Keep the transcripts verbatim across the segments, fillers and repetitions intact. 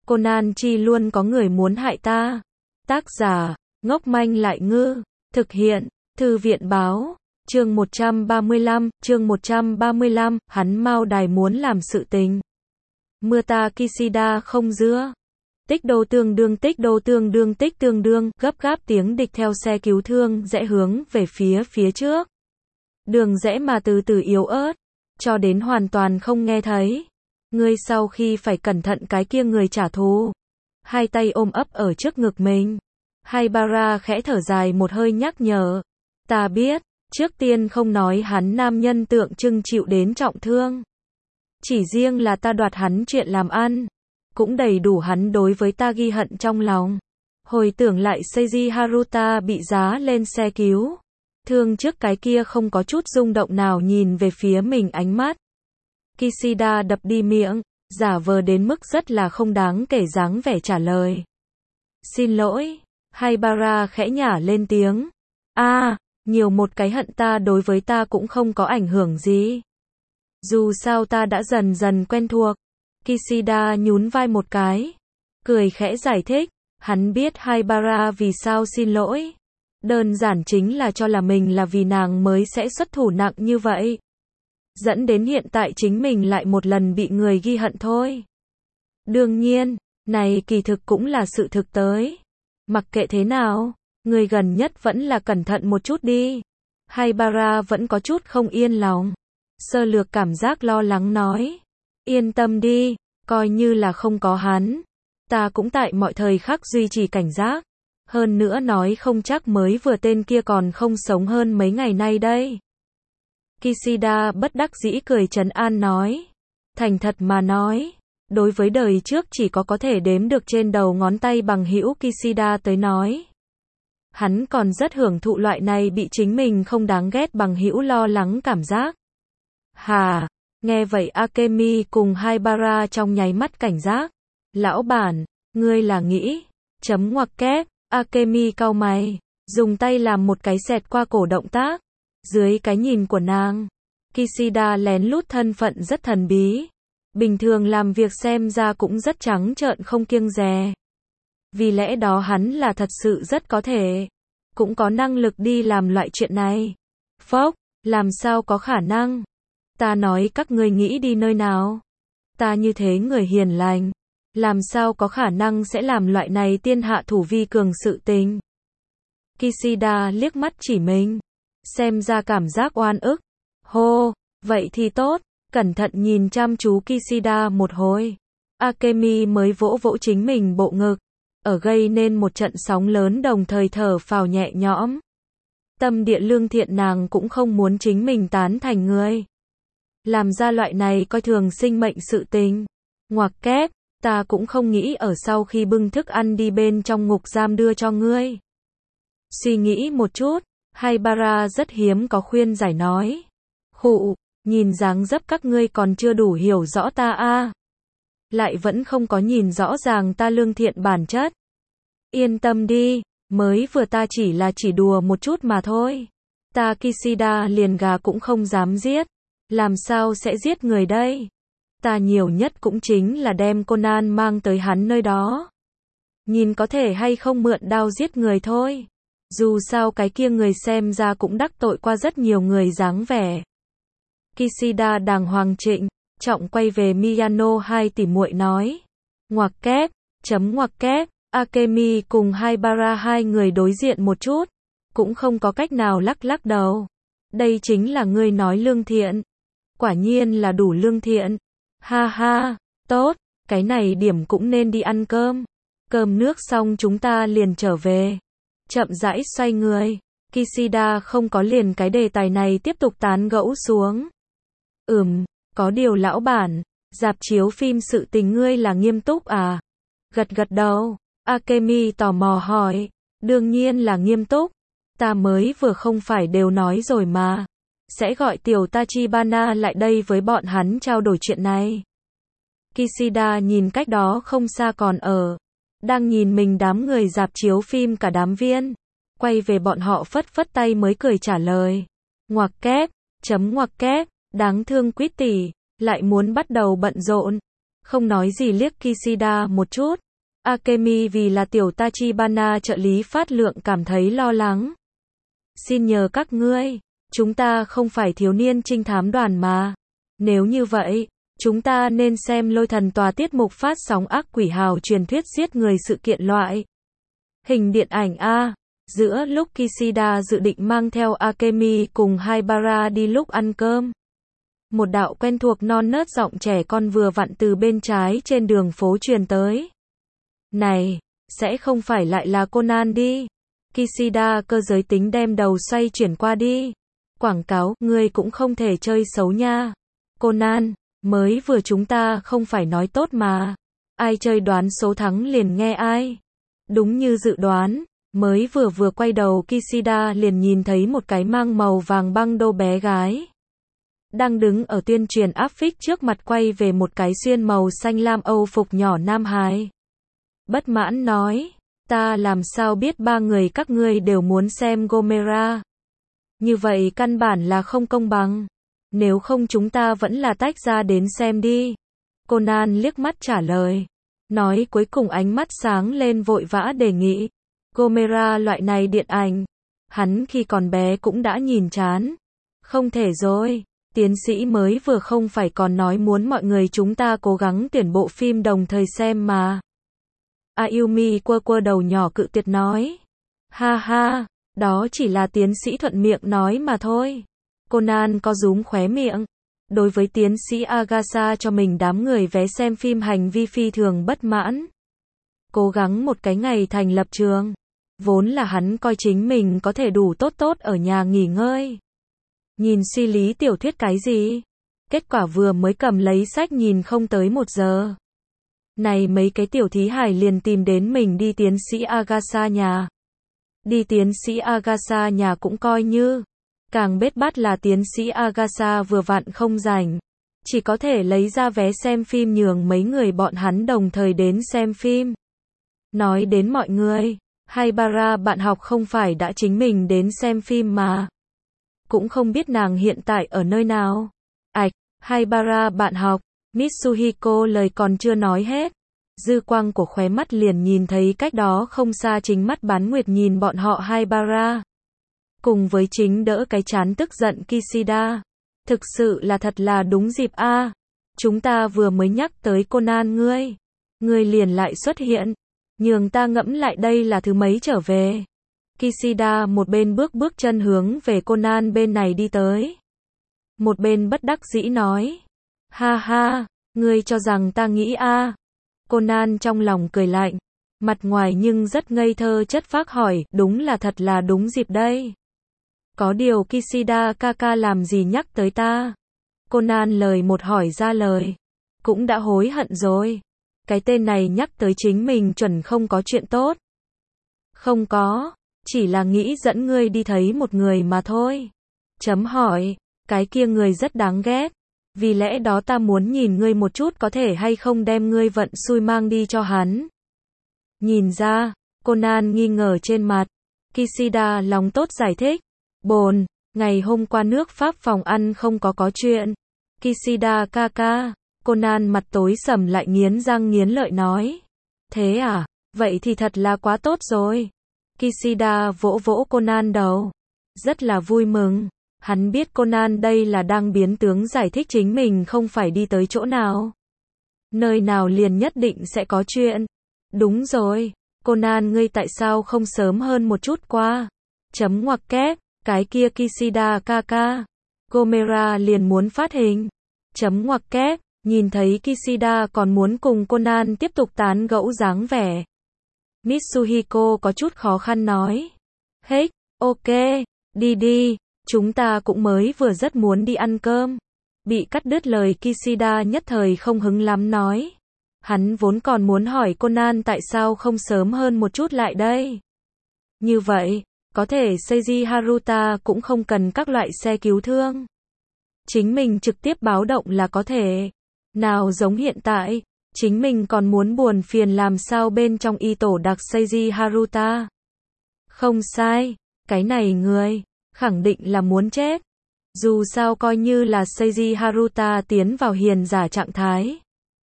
Conan chi luôn có người muốn hại ta. Tác giả, ngốc manh lại ngư. Thực hiện, Thư viện báo. Chương một trăm ba mươi lăm, chương một trăm ba mươi lăm, hắn Mao Đài muốn làm sự tình. Mưa ta Kishida không dưa. Tích đô tương đương tích đô tương đương tích tương đương, gấp gáp tiếng địch theo xe cứu thương rẽ hướng về phía phía trước. Đường rẽ mà từ từ yếu ớt, cho đến hoàn toàn không nghe thấy. Ngươi sau khi phải cẩn thận cái kia người trả thù. Hai tay ôm ấp ở trước ngực mình. Haibara khẽ thở dài một hơi nhắc nhở. Ta biết, trước tiên không nói hắn nam nhân tượng trưng chịu đến trọng thương. Chỉ riêng là ta đoạt hắn chuyện làm ăn. Cũng đầy đủ hắn đối với ta ghi hận trong lòng. Hồi tưởng lại Seiji Haruta bị giá lên xe cứu. Thương trước cái kia không có chút rung động nào nhìn về phía mình ánh mắt. Kishida đập đi miệng, giả vờ đến mức rất là không đáng kể dáng vẻ trả lời. Xin lỗi, Haibara khẽ nhả lên tiếng. A, à, nhiều một cái hận ta đối với ta cũng không có ảnh hưởng gì. Dù sao ta đã dần dần quen thuộc. Kishida nhún vai một cái, cười khẽ giải thích, hắn biết Haibara vì sao xin lỗi. Đơn giản chính là cho là mình là vì nàng mới sẽ xuất thủ nặng như vậy. Dẫn đến hiện tại chính mình lại một lần bị người ghi hận thôi. Đương nhiên, này kỳ thực cũng là sự thực tới. Mặc kệ thế nào, người gần nhất vẫn là cẩn thận một chút đi. Haibara vẫn có chút không yên lòng. Sơ lược cảm giác lo lắng nói. Yên tâm đi, coi như là không có hắn. Ta cũng tại mọi thời khắc duy trì cảnh giác. Hơn nữa nói không chắc mới vừa tên kia còn không sống hơn mấy ngày nay đây. Kishida bất đắc dĩ cười trấn an nói. Thành thật mà nói, đối với đời trước chỉ có có thể đếm được trên đầu ngón tay bằng hữu Kishida tới nói. Hắn còn rất hưởng thụ loại này bị chính mình không đáng ghét bằng hữu lo lắng cảm giác. Hà, nghe vậy Akemi cùng Haibara trong nháy mắt cảnh giác. Lão bản, ngươi là nghĩ, chấm ngoặc kép, Akemi cau mày, dùng tay làm một cái xẹt qua cổ động tác. Dưới cái nhìn của nàng, Kishida lén lút thân phận rất thần bí. Bình thường làm việc xem ra cũng rất trắng trợn không kiêng dè. Vì lẽ đó hắn là thật sự rất có thể, cũng có năng lực đi làm loại chuyện này. Phốc, làm sao có khả năng? Ta nói các ngươi nghĩ đi nơi nào? Ta như thế người hiền lành, làm sao có khả năng sẽ làm loại này tiên hạ thủ vi cường sự tình? Kishida liếc mắt chỉ mình, xem ra cảm giác oan ức. Hô, vậy thì tốt, cẩn thận nhìn chăm chú Kishida một hồi. Akemi mới vỗ vỗ chính mình bộ ngực, ở gây nên một trận sóng lớn đồng thời thở phào nhẹ nhõm. Tâm địa lương thiện nàng cũng không muốn chính mình tán thành người. Làm ra loại này coi thường sinh mệnh sự tình. Ngoặc kép, ta cũng không nghĩ ở sau khi bưng thức ăn đi bên trong ngục giam đưa cho ngươi. Suy nghĩ một chút, Haibara rất hiếm có khuyên giải nói. Khụ, nhìn dáng dấp các ngươi còn chưa đủ hiểu rõ ta a. À. Lại vẫn không có nhìn rõ ràng ta lương thiện bản chất. Yên tâm đi, mới vừa ta chỉ là chỉ đùa một chút mà thôi. Ta Kishida liền gà cũng không dám giết. Làm sao sẽ giết người đây? Ta nhiều nhất cũng chính là đem Conan mang tới hắn nơi đó. Nhìn có thể hay không mượn đao giết người thôi. Dù sao cái kia người xem ra cũng đắc tội qua rất nhiều người dáng vẻ. Kishida đàng hoàng trịnh, trọng quay về Miyano hai tỷ muội nói. Ngoặc kép, chấm ngoặc kép, Akemi cùng Haibara hai người đối diện một chút. Cũng không có cách nào lắc lắc đầu. Đây chính là ngươi nói lương thiện. Quả nhiên là đủ lương thiện. Ha ha, tốt, cái này điểm cũng nên đi ăn cơm. Cơm nước xong chúng ta liền trở về. Chậm rãi xoay người, Kishida không có liền cái đề tài này tiếp tục tán gẫu xuống. Ừm, có điều lão bản, rạp chiếu phim sự tình ngươi là nghiêm túc à? Gật gật đầu, Akemi tò mò hỏi. Đương nhiên là nghiêm túc. Ta mới vừa không phải đều nói rồi mà. Sẽ gọi tiểu Tachibana lại đây với bọn hắn trao đổi chuyện này. Kishida nhìn cách đó không xa còn ở. Đang nhìn mình đám người rạp chiếu phim cả đám viên. Quay về bọn họ phất phất tay mới cười trả lời. Ngoặc kép, chấm ngoặc kép, đáng thương Quýt tỷ, lại muốn bắt đầu bận rộn. không nói gì liếc Kishida một chút. Akemi vì là tiểu Tachibana trợ lý phát lượng cảm thấy lo lắng. Xin nhờ các ngươi, chúng ta không phải thiếu niên trinh thám đoàn mà. Nếu như vậy, chúng ta nên xem Lôi Thần Tòa tiết mục phát sóng ác quỷ hào truyền thuyết giết người sự kiện loại hình điện ảnh A. Giữa lúc Kishida dự định mang theo Akemi cùng Haibara đi lúc ăn cơm, một đạo quen thuộc non nớt giọng trẻ con vừa vặn từ bên trái trên đường phố truyền tới. Này, sẽ không phải lại là Conan đi. Kishida cơ giới tính đem đầu xoay chuyển qua đi. Quảng cáo, ngươi cũng không thể chơi xấu nha. Conan, mới vừa chúng ta không phải nói tốt mà. Ai chơi đoán số thắng liền nghe ai. Đúng như dự đoán, mới vừa vừa quay đầu Kishida liền nhìn thấy một cái mang màu vàng băng đô bé gái. Đang đứng ở tuyên truyền áp phích trước mặt quay về một cái xuyên màu xanh lam Âu phục nhỏ nam hài. Bất mãn nói, ta làm sao biết ba người các ngươi đều muốn xem Gomera. Như vậy căn bản là không công bằng. Nếu không chúng ta vẫn là tách ra đến xem đi. Conan liếc mắt trả lời. Nói cuối cùng ánh mắt sáng lên vội vã đề nghị. Gomera loại này điện ảnh. Hắn khi còn bé cũng đã nhìn chán. Không thể rồi. Tiến sĩ mới vừa không phải còn nói muốn mọi người chúng ta cố gắng tuyển bộ phim đồng thời xem mà. Ayumi quơ quơ đầu nhỏ cự tuyệt nói. Ha ha, đó chỉ là tiến sĩ thuận miệng nói mà thôi. Conan có rúm khóe miệng. Đối với tiến sĩ Agasa cho mình đám người vé xem phim hành vi phi thường bất mãn. Cố gắng một cái ngày thành lập trường. Vốn là hắn coi chính mình có thể đủ tốt tốt ở nhà nghỉ ngơi. Nhìn suy lý tiểu thuyết cái gì? Kết quả vừa mới cầm lấy sách nhìn không tới một giờ. Này mấy cái tiểu thí hài liền tìm đến mình đi tiến sĩ Agasa nhà. Đi tiến sĩ Agasa nhà cũng coi như. Càng bết bát là tiến sĩ Agasa vừa vặn không rảnh. Chỉ có thể lấy ra vé xem phim nhường mấy người bọn hắn đồng thời đến xem phim. Nói đến mọi người, Haibara bạn học không phải đã chính mình đến xem phim mà. Cũng không biết nàng hiện tại ở nơi nào. Ảch, Haibara bạn học. Mitsuhiko lời còn chưa nói hết. Dư quang của khóe mắt liền nhìn thấy cách đó không xa chính mắt bán nguyệt nhìn bọn họ Haibara. Cùng với chính đỡ cái chán tức giận Kishida. Thực sự là thật là đúng dịp a. Chúng ta vừa mới nhắc tới Conan ngươi. Ngươi liền lại xuất hiện. Nhường ta ngẫm lại đây là thứ mấy trở về. Kishida một bên bước bước chân hướng về Conan bên này đi tới. Một bên bất đắc dĩ nói. Ha ha, ngươi cho rằng ta nghĩ a? À. Conan trong lòng cười lạnh, mặt ngoài nhưng rất ngây thơ chất phác hỏi, đúng là thật là đúng dịp đây. Có điều Kishida kaka làm gì nhắc tới ta? Conan lời một hỏi ra lời, cũng đã hối hận rồi. Cái tên này nhắc tới chính mình chuẩn không có chuyện tốt. Không có, chỉ là nghĩ dẫn ngươi đi thấy một người mà thôi. Chấm hỏi, cái kia người rất đáng ghét. Vì lẽ đó ta muốn nhìn ngươi một chút có thể hay không đem ngươi vận xui mang đi cho hắn. Nhìn ra, Conan nghi ngờ trên mặt. Kishida lòng tốt giải thích. Bồn, ngày hôm qua nước Pháp phòng ăn không có có chuyện. Kishida kaka, Conan mặt tối sầm lại nghiến răng nghiến lợi nói. Thế à, vậy thì thật là quá tốt rồi. Kishida vỗ vỗ Conan đầu. Rất là vui mừng. Hắn biết Conan đây là đang biến tướng giải thích chính mình không phải đi tới chỗ nào. Nơi nào liền nhất định sẽ có chuyện. Đúng rồi, Conan ngươi tại sao không sớm hơn một chút qua? Chấm ngoặc kép, cái kia Kishida kaka. Gomera liền muốn phát hình. Chấm ngoặc kép, nhìn thấy Kishida còn muốn cùng Conan tiếp tục tán gẫu dáng vẻ. Mitsuhiko có chút khó khăn nói. Hết, ok, đi đi. Chúng ta cũng mới vừa rất muốn đi ăn cơm. Bị cắt đứt lời Kishida nhất thời không hứng lắm nói. Hắn vốn còn muốn hỏi Conan tại sao không sớm hơn một chút lại đây. Như vậy, có thể Seiji Haruta cũng không cần các loại xe cứu thương. Chính mình trực tiếp báo động là có thể. Nào giống hiện tại, chính mình còn muốn buồn phiền làm sao bên trong y tổ đặc Seiji Haruta. Không sai, cái này người khẳng định là muốn chết. Dù sao coi như là Seiji Haruta tiến vào hiền giả trạng thái.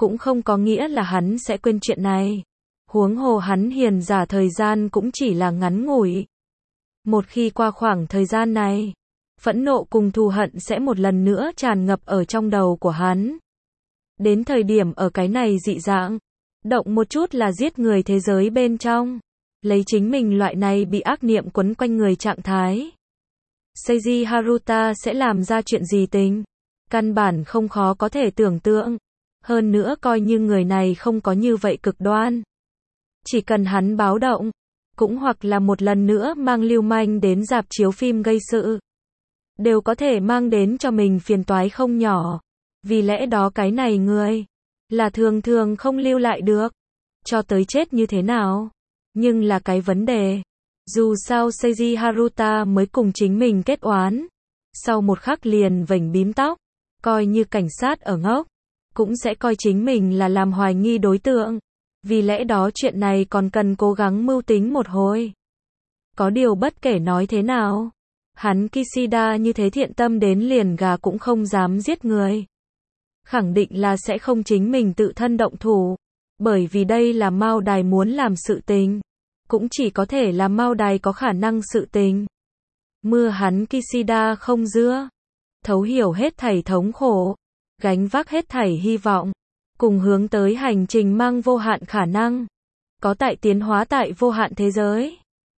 cũng không có nghĩa là hắn sẽ quên chuyện này. Huống hồ hắn hiền giả thời gian cũng chỉ là ngắn ngủi. Một khi qua khoảng thời gian này, phẫn nộ cùng thù hận sẽ một lần nữa tràn ngập ở trong đầu của hắn. Đến thời điểm ở cái này dị dạng, động một chút là giết người thế giới bên trong, lấy chính mình loại này bị ác niệm quấn quanh người trạng thái. Seiji Haruta sẽ làm ra chuyện gì tình? Căn bản không khó có thể tưởng tượng. Hơn nữa coi như người này không có như vậy cực đoan. Chỉ cần hắn báo động, cũng hoặc là một lần nữa mang lưu manh đến rạp chiếu phim gây sự, đều có thể mang đến cho mình phiền toái không nhỏ. Vì lẽ đó cái này người, là thường thường không lưu lại được. Cho tới chết như thế nào? Nhưng là cái vấn đề. Dù sao Seiji Haruta mới cùng chính mình kết oán. Sau một khắc liền vểnh bím tóc. Coi như cảnh sát ở ngốc, cũng sẽ coi chính mình là làm hoài nghi đối tượng. Vì lẽ đó chuyện này còn cần cố gắng mưu tính một hồi. Có điều bất kể nói thế nào, hắn Kishida như thế thiện tâm đến liền gà cũng không dám giết người. Khẳng định là sẽ không chính mình tự thân động thủ. Bởi vì đây là Mao Đài muốn làm sự tình. Cũng chỉ có thể là Mao Đài có khả năng sự tình. Mưa hắn Kishida không dưa. Thấu hiểu hết thảy thống khổ. Gánh vác hết thảy hy vọng. Cùng hướng tới hành trình mang vô hạn khả năng. Có tại tiến hóa tại vô hạn thế giới.